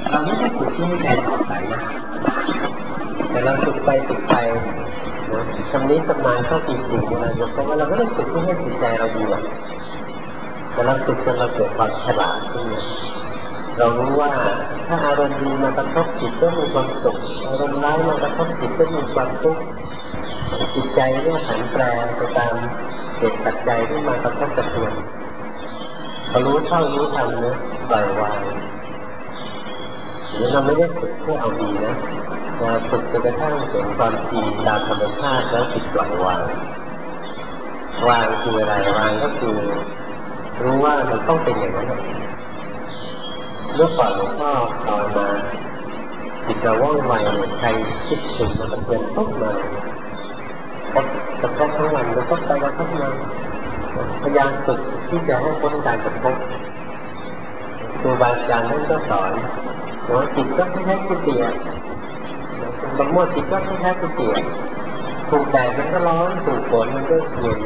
เราไม่ได้ฝึกที่ให้ใจผ่องใสนะแต่เราฝึกไปทำนี้ทำมาเข้าจริงๆนะเพราะว่าเราไม่ได้ฝึกที่ให้จิตใจเราดีหรอกแต่เราฝึกจนเราเกิดความฉลาดขึ้นเรารู้ว่าถ้าอารมณ์ดีมากระทบจิตก็มีความสุขอารมณ์ร้ายมากระทบจิตก็มีความทุกข์จิตใจเนี่ยผันแปรไปตามเหตุปัจจัยที่มากระทบกระเทือนพอรู้เท่ารู้ทันนะปล่อยวางหรือเราไม่ได้ฝึกเพื่อเอาดีนะเราฝึกจนกระทั่งเห็นความจริงตามธรรมชาติแล้วจิตปล่อยวางวางคืออะไรวางก็คือรู้ว่ามันต้องเป็นอย่างนั้นเมื่อก่อนหลวงพ่อตอนมาจิตเราว่องไวใครคิดถึงมันจะเกินปุ๊บมาจะพบทั้งวันจะพบไปแล้วพบมาพยายามฝึกที่จะให้พ้นการกระทบครูบาอาจารย์ท่านก็สอนว่าจิตก็ไม่ใช่กุฏิบางเมื่อจิตก็ไม่ใช่กุฏิถูกแดดมันก็ร้อนถูกฝนมันก็เย็น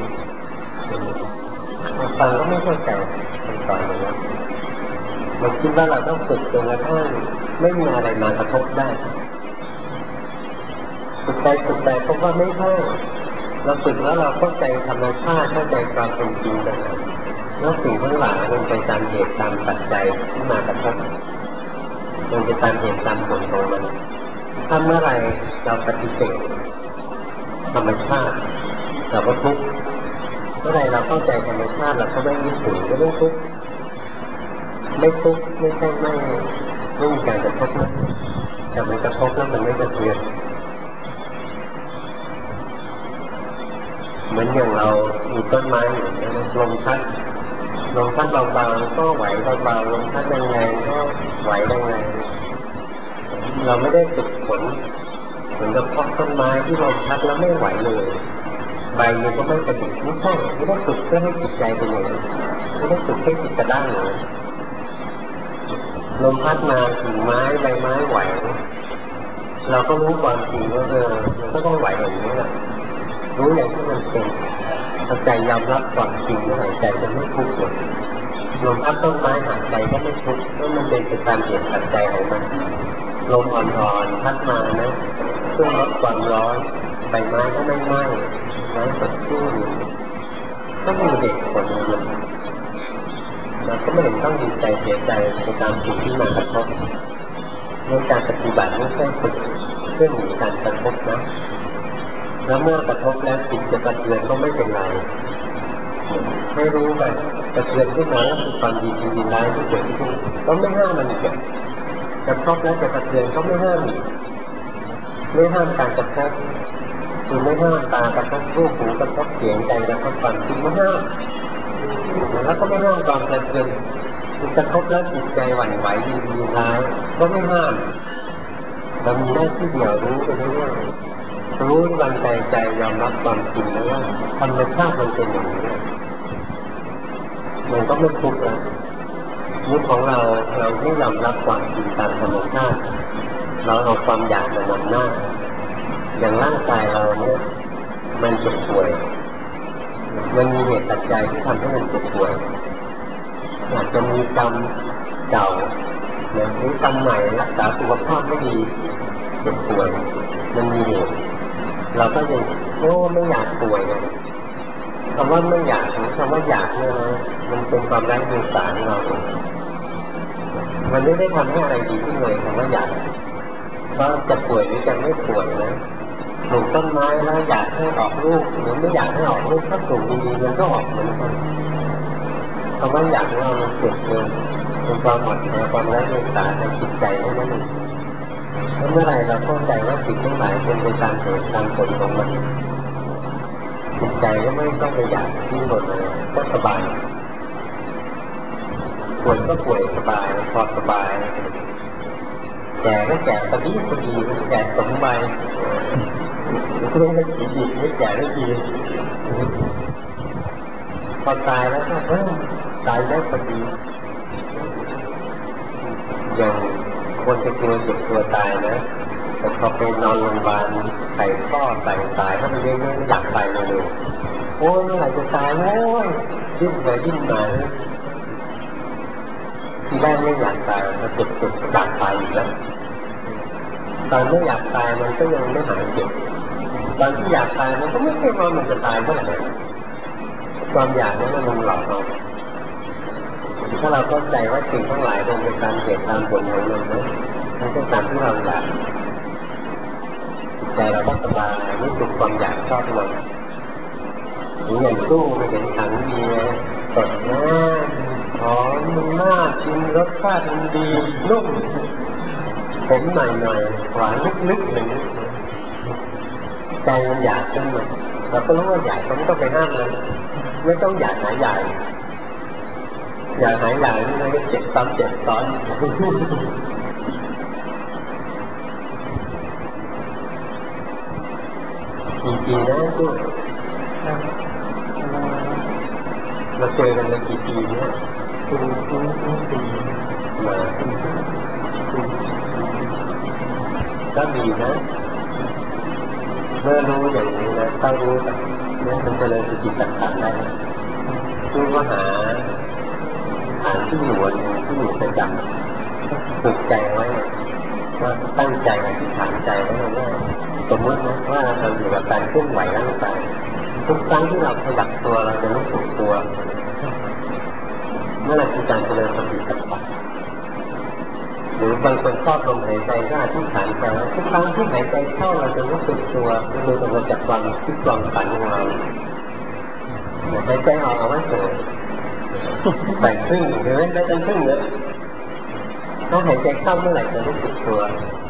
ฟังก็ไม่เข้าใจสอนอย่างนี้เราคิดว่าเราต้องฝึกจนกระทั่งไม่มีอะไรมากระทบได้ฝึกไปเพราะว่าไม่ใช่เราฝึกแล้วเราเข้าใจธรรมชาติเข้าใจความเป็นจริงต่างๆแล้วสิ่งทั้งหลายมันไปตามเหตุตามปัจจัยที่มากระทบมันจะตามเหตุตามผลของมันถ้าเมื่อไรเราปฏิเสธธรรมชาติเราก็ทุกข์เมื่อไรเราเข้าใจธรรมชาติเราก็ไม่ยึดถือก็ไม่ทุกข์ไม่ทุกข์ไม่ใช่ไม่มีการกระทบนะแต่มันกระทบแล้วมันไม่กระเทือนเหมือนอย่างเรามีต้นไม้อยู่นะลมพัดเบาๆก็ไหวเบาๆลมพัดแรงๆก็ไหวแรงๆเราไม่ได้ฝึกฝนเหมือนกับเพาะต้นไม้ที่ลมพัดแล้วไม่ไหวเลยใบมันก็ไม่กระดิกไม่ใช่ไม่ได้ฝึกเพื่อให้จิตใจเป็นอย่างนั้นไม่ได้ฝึกให้จิตกระด้างเลยลมพัดมากิ่งไม้ใบไม้ไหวเราก็รู้ความจริงว่ามันก็ต้องไหวอย่างนี้แหละรู้อย่างที่มันเป็นใจยอมรับความจริงว่าใจจะไม่ทุกข์หรอกลมพัดต้นไม้หายใจก็ไม่ทุกข์เพราะมันเป็นไปตามเหตุปัจจัยของมันลมอ่อนๆพัดมานะเพื่อลดความร้อนใบไม้ก็ไม่ไหม้ไม้สดชื่นก็มีเหตุผลมันเราก็ไม่เห็นต้องดีใจเสียใจในตามสิ่งที่มากระทบในการปฏิบัติไม่ใช่ฝึกเพื่อหนีการกระทบนะแล้วเมื่อกระทบแล้วจิตจะกระเทือนก็ไม่เป็นไรให้รู้ไปกระเทือนขึ้นมาแล้วคือความดีร้ายที่เกิดขึ้นก็ไม่ห้ามมันอีกกระทบแล้วจะกระเทือนก็ไม่ห้ามอีกไม่ห้ามการกระทบคือไม่ห้ามตากระทบรูปหูกระทบเสียงใจกระทบความคิดไม่ห้ามแล้วก็ไม่ห้ามความกระเทือนกระทบแล้วจิตใจหวั่นไหวดีร้ายก็ไม่ห้ามเรามีหน้าที่เดียวรู้ไปเรื่อยรู้วันใจยอมรับความจริงแล้วว่าธรรมชาติมันเป็นอย่างนี้มันก็ไม่ทุกข์แล้วนี่ของเราไม่ยอมรับความจริงตามธรรมชาติเราเอาความอยากมานำหน้าอย่างร่างกายเราเนี่ยมันเจ็บป่วยมันมีเหตุปัจจัยที่ทำให้มันเจ็บป่วยอาจจะมีกรรมเก่าหรือกรรมใหม่รักษาสุขภาพไม่ดีเจ็บป่วยมันมีเหตุเราก็ยังไม่อยากป่วยนะคำว่าไม่อยากคำว่าอยากเนี่ยนะมันเป็นความไร้เดียงสาของเรามันไม่ได้ทำให้อะไรดีขึ้นเลยคำว่าอยากเพราะจะป่วยหรือจะไม่ป่วยนะปลูกต้นไม้แล้วอยากให้ออกลูกหรือไม่อยากให้ออกลูกถ้าปลูกดีๆมันก็ออกเหมือนกันคำว่าอยากเรามันเกิดเกินเป็นความหมดความไร้เดียงสาในจิตใจเท่านั้นเองเมื่อไรเราเข้าใจว่าสิ่งทั้งหลายเป็นไปตามเหตุตามผลของมันจิตใจก็ไม่ต้องไปอยากที่หมดเลยก็สบายป่วยก็ป่วยสบายพอสบายแก่ก็แก่พอดีแก่สมใบไม่ดีไม่แก่ไม่ดีพอตายแล้วก็ตายแล้วพอดีอย่างคนจะกลัวเจ็บตัวตายนะแต่พอไปนอนโรงพยาบาลใส่ท่อใส่สายถ้ามันเยอะๆอยากไปเลยโอ้ยเมื่อไหร่จะตายโอ้ยดิ้นไปดิ้นมาทีแรกไม่อยากตายมาเจ็บอยากตายอีกแล้วตอนไม่อยากตายมันก็ยังไม่หายเจ็บตอนที่อยากตายมันก็ไม่ใช่ว่ามันจะตายเมื่อไหร่ความอยากนั้นมันหลอกเราถ้าเราเข้าใจว่าสิ่งทั้งหลายเป็นตามเหตุตามผลของมันนะมันก็ตามที่เราอยากใจเราก็สบายไม่ถูกความอยากชอบเราหรืออย่างสู้ไม่เห็นถังเบียร์สดนะหอมมันน่ากินรสชาติมันดีนุ่มผมหน่อยๆหวานลึกๆอย่างนี้ใจมันอยากขึ้นมาเราก็รู้ว่าอยากก็ไม่ต้องไปห้ามเลยไม่ต้องอยากหายใหญ่อยากหายใหญ่นี่มันก็เจ็บซ้ำเจ็บซ้อนกี่ปีนะตู้มาเจอกันมากี่ปีเนี่ยปีมาก็ดีนะเมื่อรู้อย่างนี้นะต้องรู้แบบนี้มันจะเลยสติปัฏฐานได้ตู้ก็หาที่อยู่ประจำฝึกใจไว้ว่าตั้งใจอธิษฐานใจไว้ว่าสมมตินะว่าเราอยู่กับการเคลื่อนไหวร่างกายทุกครั้งที่เราขยับตัวเราจะรู้สึกตัวเมื่อไรคือการเจริญสติปัฏฐานหรือบางคนชอบลมหายใจก็อธิษฐานใจทุกครั้งที่หายใจเข้าเราจะรู้สึกตัวดูออกมาจากความคิดความฝันของเราหายใจออกเอาไว้เถอะแบ่งครึ่งหรือไม่ต้องครึ่งเลยถ้าหายใจเข้าเมื่อไหร่จะรู้สึกตัว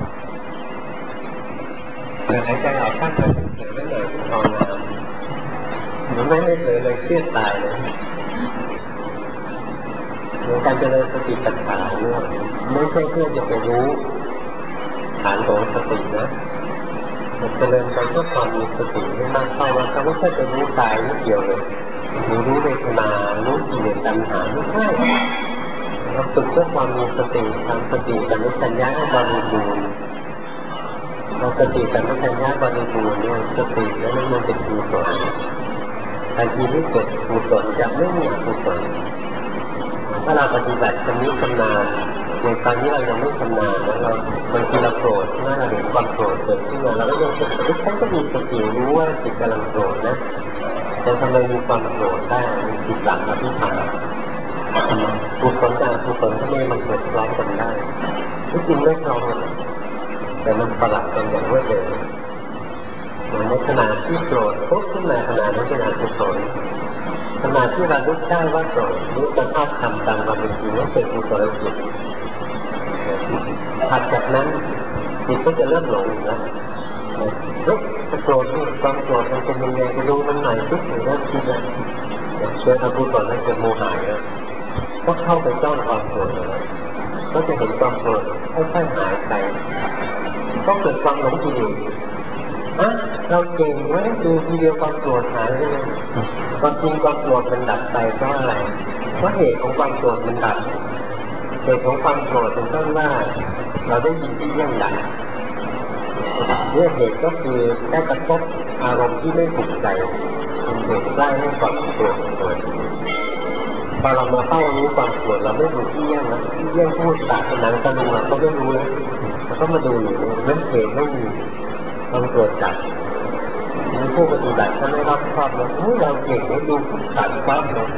แต่หายใจออกข้างเดียวเฉยไม่เลยทองน้ำหรือไม่เฉยเลยเครียดตายเลยการเจริญสติปัฏฐานเนี่ยไม่ใช่เพื่อจะไปรู้ฐานของสตินะมันเจริญไปเพื่อความมีสติให้มากเข้าว่าเขาไม่ใช่ไปรู้กายนิดเดียวเลยรู้เวทนารู้กิเลสตัณหาไม่ใช่เราฝึกเพื่อความมีสติทำสติสัมปชัญญะให้บริบูรณ์เราสติสัมปชัญญะบริบูรณ์เนี่ยสติแล้วมันเป็นกุศลทันทีที่เกิดกุศลจะไม่มีอกุศลถ้าเราปฏิบัติชำนิชำนาญในตอนนี้เรายังไม่ชำนาญแล้วเราบางทีเราโกรธเมื่อเราเห็นความโกรธเกิดขึ้นมาเราก็ยังคิดว่าฉันก็มีสติรู้ว่าจิตกำลังโกรธนะแต่ทำไมมีความโกรธได้จิตหลังอธิษฐานกุศลกับอกุศลทำไมมันเกิดพร้อมกันได้ที่จริงไม่พร้อมกันแต่มันสลับกันอย่างรวดเร็วในขณะที่โกรธปุ๊บขึ้นมาขณะนั้นเป็นอกุศลขณะที่เรารู้ได้ว่าโกรธรู้สภาพธรรมตามความเป็นจริงว่าเป็นกุศลจิตถัดจากนั้นจิตก็จะเริ่มหลงอีกแล้วโกรธนี่ความโกรธมันเป็นยังไงไปรู้มันหน่อยปุ๊บหรือว่าคิดแล้วเชื่อทำกุศลแล้วเกิดโมหะแล้วก็เข้าไปจ้องความโกรธแล้วก็จะเห็นความโกรธค่อยๆหายไปก็เกิดความหลงทีเดียวเราเก่งไว้ดูทีเดียวความโกรธหายไปเลยความจริงความโกรธมันดับไปเพราะอะไรเพราะเหตุของความโกรธมันดับเหตุของความโกรธเป็นต้นว่าเราได้ยินที่เยี่ยงดังเนี่ยเหตุก็คือได้กระทบอารมณ์ที่ไม่ถูกใจเป็นเหตุได้ให้ความโกรธเกิดพอเรามาเข้ารู้ความโกรธเราไม่ดูที่เยี่ยงนะที่เยี่ยงพูดศาสนาก็ดูเราก็ไม่รู้เลยเราก็มาดูอยู่เรื่องเหตุไม่มีความโกรธจัดมีผู้ปฏิบัติถ้าไม่รับชอบแล้วเราเก่งไม่ดูตัดความเลย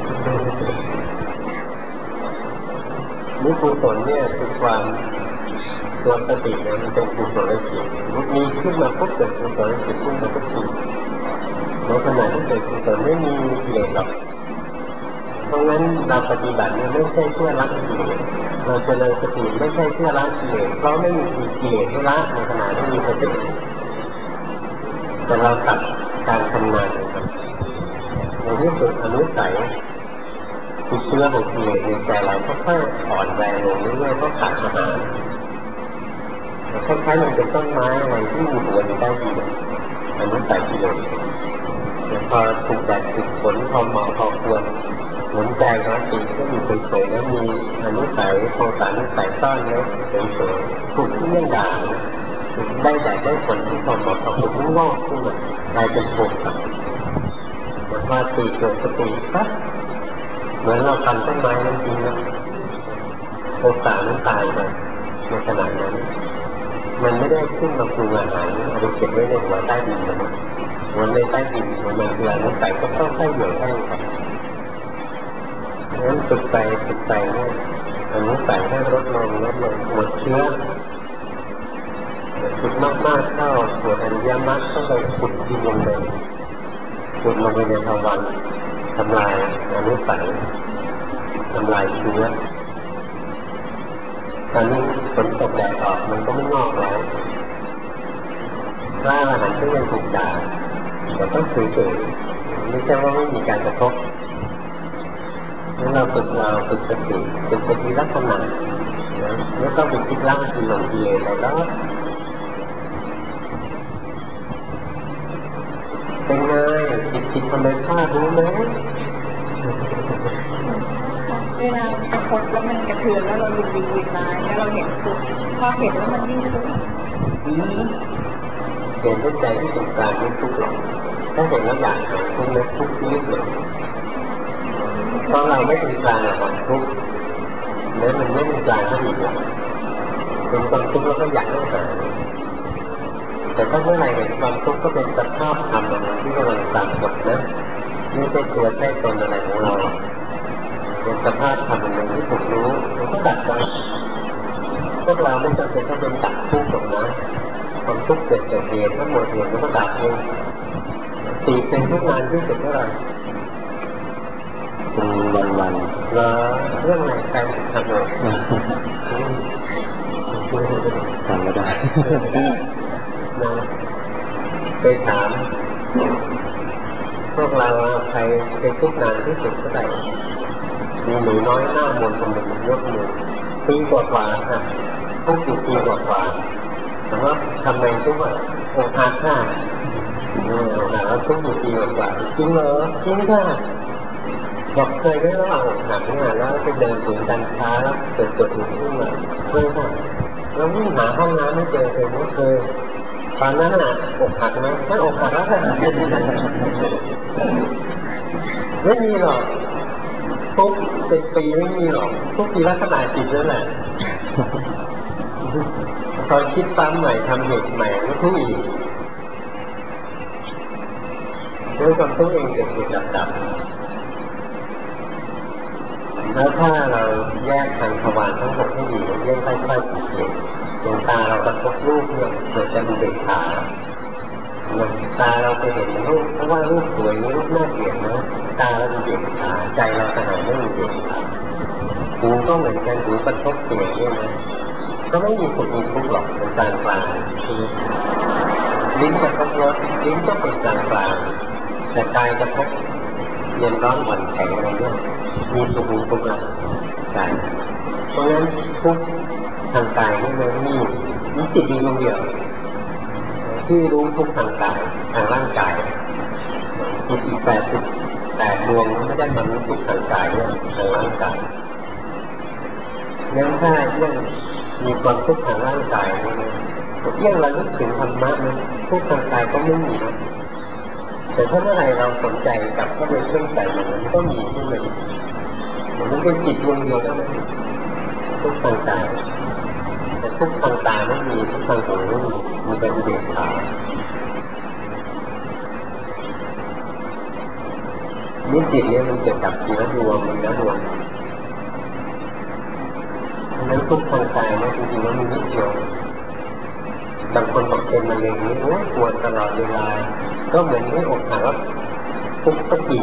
นี่กุศลเนี่ยคือความตัวสติเนี่ยมันเป็นกุศลจิตมีขึ้นมาปุ๊บเกิดกุศลจิตขึ้นมาทุกทีในขณะที่เกิดกุศลไม่มีกิเลสหรอกเพราะงั้นเราปฏิบัติเนี่ยไม่ใช่เพื่อละกิเลสเราเจริญสติไม่ใช่เพื่อละกิเลสเพราะไม่มีกิเลสให้ละในขณะที่มีสติแต่เราตัดการทำงานนะครับในที่สุดอนุสัยติดเชื้อของกิเลสในใจเราก็ค่อยอ่อนแรงลงเรื่อยๆเพราะขาดอาหารคล้ายๆมันเป็นต้นไม้อะไรที่มีหัวอยู่ได้ดีอนุสัยกิเลสแต่พอถูกแดดถูกฝนพอเหมาะพอควรหมุนใจของจิตก็อยู่เฉยๆแล้วมีอนุสัยโทสะอนุสัยซ่อนไว้เฉยๆถูกที่เลี่ยงด่างได้แดดได้ฝนที่พอเหมาะพอควรที่งอกขึ้นมากลายเป็นโผล่ครับแต่พอตีเกิดสติปั๊บเหมือนเราทำต้นไม้นั่นจริงนะโอกาสนั้นตายไปในขณะนั้นมันไม่ได้ขึ้นมาปรุงอาหารเอาไปเก็บไว้ในหัวใต้ดินนะหัวในใต้ดินมันคืออนุสัยก็ต้องให้เหยื่อแห้งไปงั้นฝึกไปเนี่ยอนุสัยให้ลดลงหมดเชื้อฝึกมากๆเข้าปวดอริยมรรคต้องไปขุดดินลงไปขุดลงไปในภวังค์ทำลายอนุสัยทำลายเชื้อตอนนี้ฝนตกแดดออกมันก็ไม่งอกแล้วถ้าอาหารก็ยังถูกด่าแต่ต้องเฉยๆไม่ใช่ว่าไม่มีการกระทบเราฝึกสติเป็นสติลักษณะไม่ต้องไปคิดล่างคิดหลงกิเลสอะไรแล้วเป็นไงจิตทำไมพลาดรู้ไหมเวลากระทบแล้วมันกระเทือนแล้วเราดูดีๆมาแล้วเราเห็นทุกพอเห็นแล้วมันยิ่งทุกข์เห็นด้วยใจที่ตรงกลางไม่ทุกข์หรอกถ้าเห็นแล้วอยากหายทุกข์แล้วทุกข์นิดหนึ่งเพราะเราไม่เป็นกลางกับความทุกข์แล้วมันไม่เป็นกลางก็อีกแล้วเป็นความทุกข์แล้วก็อยากให้หายแต่ถ้าเมื่อไหร่เห็นความทุกข์ก็เป็นสภาพธรรมที่กำลังปรากฏนะไม่ใช่ตัวใช่ตนอะไรของเราเป็นสภาพธรรมอย่างที่ถูกรู้มันก็ดับไปพวกเราไม่จำเป็นต้องเป็นดับทุกข์หรอกนะความทุกข์เกิดจากเหตุทั้งหมดเหตุมันก็ดับเองตีเป็นทุกงานที่สุดเท่าไหร่วันแล้วเรื่องไหนใครทำเลยทำไม่ได้ไปถามพวกเราใครเป็นทุกงานที่สุดเท่าไหร่มีหนูน้อยหน้ามนคนหนึ่งยกมือปีกว่าๆค่ะทุกอยู่ปีกว่าๆแต่ว่าทำไมทุกข์อกหักค่ะแล้วทุกอยู่ปีกว่าจริงเหรอจริงค่ะบอกเคยได้ระหว่างอกหักเนี่ยแล้วไปเดินถึงการค้าแล้วเกิดปวดหัวขึ้นมาเคยค่ะแล้ววิ่งหาห้องน้ำไม่เจอเคยไม่เคยตอนนั้นน่ะอกหักไหมไม่อกหักแล้วค่ะไม่มีหรอกทุกเป็นปีไม่มีหรอกทุกทีลักษณะจิตนั่นแหละพอคิดซ้ำใหม่ทำเหตุใหม่ก็ทุกอีกด้วยความทุกข์เองเกิดดับแล้วถ้าเราแยกทางทวารทั้งหกให้ดีแยกค่อยๆสังเกตดวงตาเรากระทบรูปเนี่ยเกิดจะมีเบกขาตาเราไปเห็นรูปเพราะว่ารูปสวยรูปน่าเกลียดนะตาเรามีเบกขาใจเราขนาดไม่มีเบกขาหูก็เหมือนกันหูกระทบเสียงเนี่ยนะก็ไม่มีสุขมีทุกข์หรอกเป็นกลางกลางลิ้นกระทบรสลิ้นก็เป็นกลางกลางแต่กายกระทบเย็นร้อนหวั่นแข็งอะไรเนี่ยมีสุขมีทุกข์ละกายเพราะฉะนั้นทุกทางกายนี่มันมีจิตมีดวงเดียวที่รู้ทุกทางกายทางร่างกายจิตอีก88 ดวงไม่ได้มารู้ทุกทางกายเนี่ยทางร่างกายงั้นถ้ายังมีความทุกข์ทางร่างกายเนี่ยยังระลึกถึงธรรมะนะทุกทางกายก็ไม่มีนะแต่ถ้าเมื่อไหร่เราสนใจกับเข้าไปเครื่องใจมันก็มีขึ้นมามันเป็นจิตดวงเดียวเท่านั้นทุกทางกายแต่ทุกทางตาไม่มีทุกทางหูไม่มีแต่อุเบกขานี่จิตเนี่ยมันเกิดดับทีละดวงทีละดวงนั้นทุกทางกายนะจริงๆแล้วมีนิดเดียวบางคนบอกเป็นมะเร็งนี่โอ้ปวดตลอดเวลาก็เหมือนไม่อกหักว่าทุกปี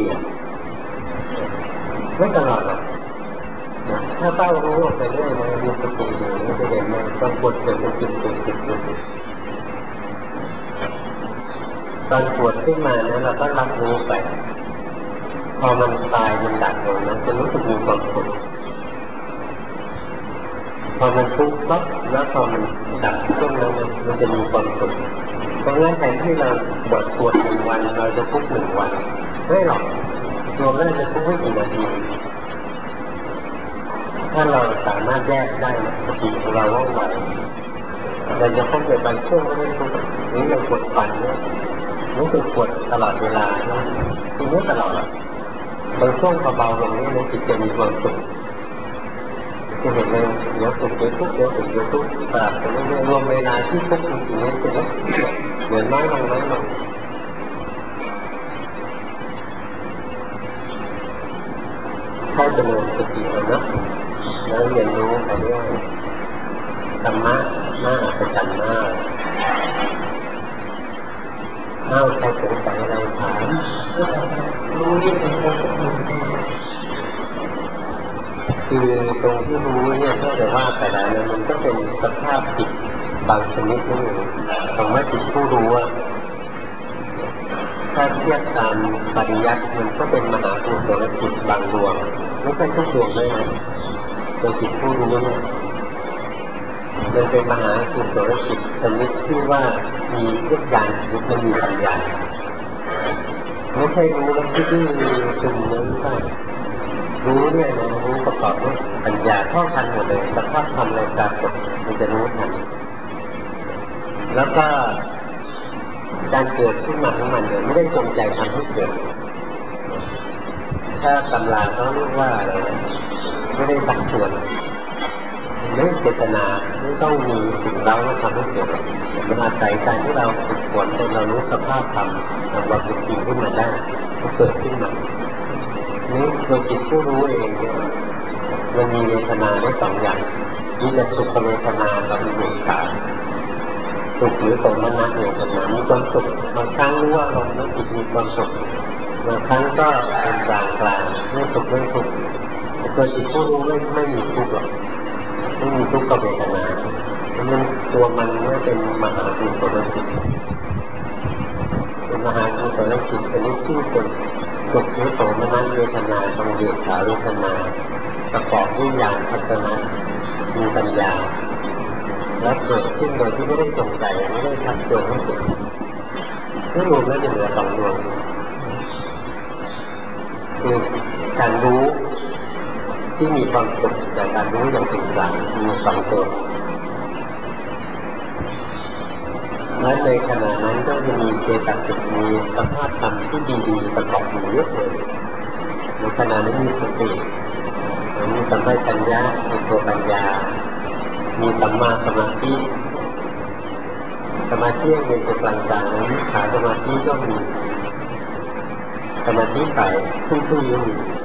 ไม่ตลอดหรอกถ้าเต้ารู้ออกไปเรื่อยนะมีสติอยู่นี่จะเห็นมันต้องปวดเกิดเป็นจิตตอนปวดขึ้นมานะเราก็รับรู้ไปพอมันตายมันดับลงนะจะรู้สึกมีความสุขพอมันทุกข์ปั๊บแล้วพอมันดับช่วงนั้นมันจะมีความสุขเพราะงั้นแทนที่เราปวด1 วันเราจะทุกข์1 วันไม่หรอกรวมแล้วจะทุกข์ไม่กี่นาทีถ้าเราสามารถแยกได้สติของเราว่องไวเราจะพบในบางช่วงไม่ทุกข์นี่เราปวดฟันเนี่ยรู้สึกปวดตลอดเวลานะทีนี้ตลอดบางช่วงเบาๆลงนี่จิตจะมีความสุขจะเห็นเลยเดี๋ยวตุกเดี๋ยวทุกเดี๋ยวตุกเดี๋ยวทุกปรับไปเรื่อยๆรวมเวลาที่ทุกจริงๆเนี่ยจะเหมือนน้อยลงน้อยลงเข้าจำนวนสติเลยนะแล้วเรียนรู้ไปเรื่อยธรรมะน่าอัศจรรย์มากใครสงสัยอะไรถามรู้นี่เป็นคนคือตรงที่รู้เนี่ยก็จะว่าแต่ละนั้นมันก็เป็นสภาพจิตบางชนิดนั่นเองคำว่าจิตผู้รู้ถ้าเทียบตามปริยัติมันก็เป็นมหากุศลจิตบางดวงไม่ใช่ทุกดวงด้วยนะตัวจิตผู้รู้เนี่ยมันเป็นมหากุศลจิตชนิดที่ว่ามีวิญญาณมันมีปัญญาไม่ใช่รู้แล้วที่มีจุ่มนั้นใช่รู้เนี่ยนะรู้ประกอบด้วยปัญญาท่องทันหมดเลยสภาพธรรมอะไรปรากฏมันจะรู้ทันแล้วก็การเกิดขึ้นมาของมันเนี่ยไม่ได้จงใจทำให้เกิดถ้าตำราเขาเรียกว่าอะไรนะไม่ได้สักส่วนไม่เจตนาไม่ต้องมีสิ่งเร้าทำให้เกิดมันอาศัยการที่เราฝึกฝนจนเรารู้สภาพธรรมเราเป็นจริงขึ้นมาได้ก็เกิดขึ้นมานี่ตัวจิตผู้รู้เองเนี่ยมันมีเวทนาได้สองอย่างมีแต่สุขเวทนากับอุเบกขาสุขหรือสมนัตเวทนามีความสุขบางครั้งรู้ว่าลมแล้วจิตมีความสุขบางครั้งก็เป็นกลางกลางไม่สุขไม่ทุกข์ตัวจิตผู้รู้ไม่มีทุกข์หรอกไม่มีทุกข์กับเวทนามันตัวมันเนี่ยเป็นมหากุศลจิตเป็นมหากุศลจิตชนิดที่เป็นสุขหรือโสมนัสเวทนาทางเดียขาเวทนาประกอบด้วยญาณทัศนะมีปัญญาและเกิดขึ้นโดยที่ไม่ได้จงใจไม่ได้ทักจงให้เกิดเมื่อรวมแล้วจะเหลือสองดวงคือการรู้ที่มีความสุขจากการรู้อย่างเป็นกลางมีสองตัวและในขณะนั้นก็จะมีเจตสิกมีสภาพธรรมที่ดีๆประกอบอยู่เยอะเลยในขณะนั้นมีสติมีสัมปชัญญะมีตัวปัญญามีสัมมาสมาธิสมาธิเป็นตัวกลางๆนั้นขาสมาธิก็มีสมาธิไปขึ้นๆอยู่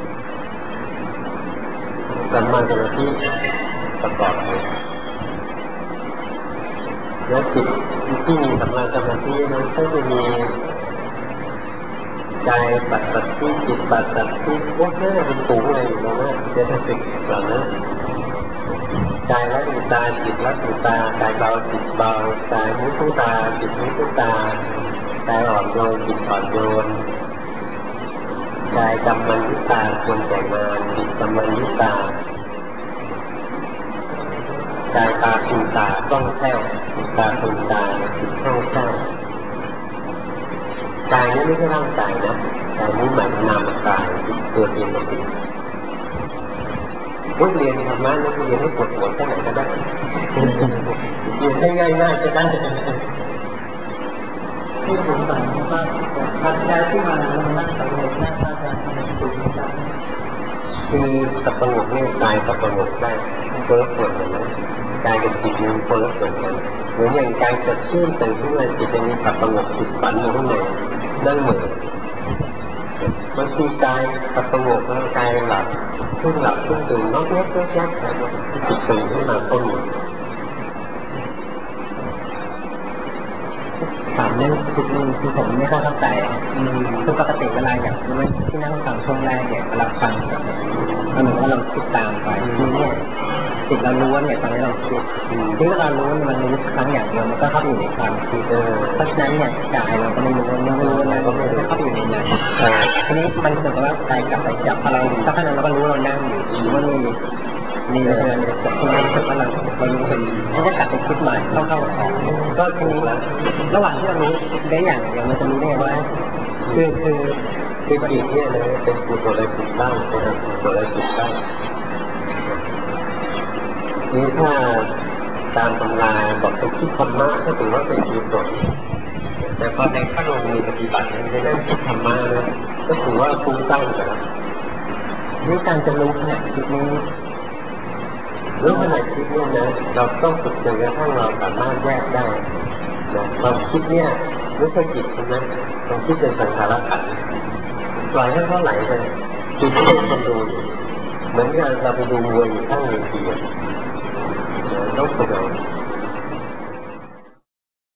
สัมมาสมาธิประกอบเลยแล้วจิตที่มีสัมมาสมาธินั้นก็จะมีกายปัสสัทธิจิตปัสสัทธิพวกนี้เป็นสูงเลยอยู่ตรงนั้นเจตสิกเหล่านั้นกายละอุตาจิตละอุตากายเบาจิตเบากายมุทุตาจิตมุทุตากายอ่อนโยนจิตอ่อนโยนกายกรรมันวิตาควรแต่งงานจิตกรรมันวิตากายตาภูตาต้องแท้วตาภูตาจิตต้องแท้วกายนี้ไม่ใช่ร่างกายนะกายนี้หมายถึงนามกายตัวเองมันเองลูกเรียนธรรมะลูกเรียนให้ปวดหัวแค่ไหนก็ได้เรียนให้ง่ายๆก็ได้ที่ผมสั่งว่าปัจจัยที่มาลงนั่งสงบนั่งทำการทำจิตได้คือสับประงกเนี่ยกายสับประงกได้คนละส่วนกันนะกายกับจิตมันคนละส่วนกันเหมือนอย่างกายจะชื่นใจขึ้นมาจิตจะมีสับประงกจิตฝันอยู่ข้างในนั่งเหมือนบางทีกายสับประงกแล้วกายหลับขึ้นหลับขึ้นตื่นนอกแยกแต่จิตตื่นขึ้นมาก็มีถามเรื่องจุดนึงคือผมไม่ค่อยเข้าใจคือปกติเวลาอย่างที่นั่งฟังช่วงแรกเนี่ยเราฟังมันเหมือนว่าเราคิดตามไปทีนี้เนี่ยจิตเรารู้ว่าเนี่ยตอนนี้เราคิดที่เรารู้มันรู้ครั้งอย่างเดียวมันก็เข้าอยู่ในความคิดเพราะฉะนั้นเนี่ยกายเราก็ไม่รู้อะไรก็ไม่รู้เข้าอยู่ในนั้นทีนี้มันเหมือนกับว่ากายกลับไปจับพอเราสักพักนึงเราก็รู้เรานั่งอยู่ว่ามีเวลาจะจับที่นั่งสักพักนึงเรารู้เป็นมันจะกลับไปคิดใหม่เข้าออกก็ทีนี้ระหว่างที่เรารู้ได้อย่างเดียวมันจะรู้ได้ว่าคือจิตเนี่ยนะเป็นกุศลจิตบ้างเป็นอกุศลจิตบ้างนี่ถ้าตามตำราบอกเป็นคิดธรรมะก็ถือว่าเป็นกุศลแต่พอในขั้นลงมือปฏิบัติในเรื่องคิดธรรมะนะก็ถือว่าฟุ้งซ่านไปแล้วนี่การจะรู้เนี่ยจุดนี้แล้วขณะคิดเนี่ยนะเราต้องฝึกจนกระทั่งเราสามารถแยกได้นะความคิดเนี่ยไม่ใช่จิตใช่ไหมความคิดเป็นสังขารขันธ์ปล่อยให้เขาไหลไปจิตเป็นคนดูเหมือนกับเราไปดูมวยอยู่ข้างเวที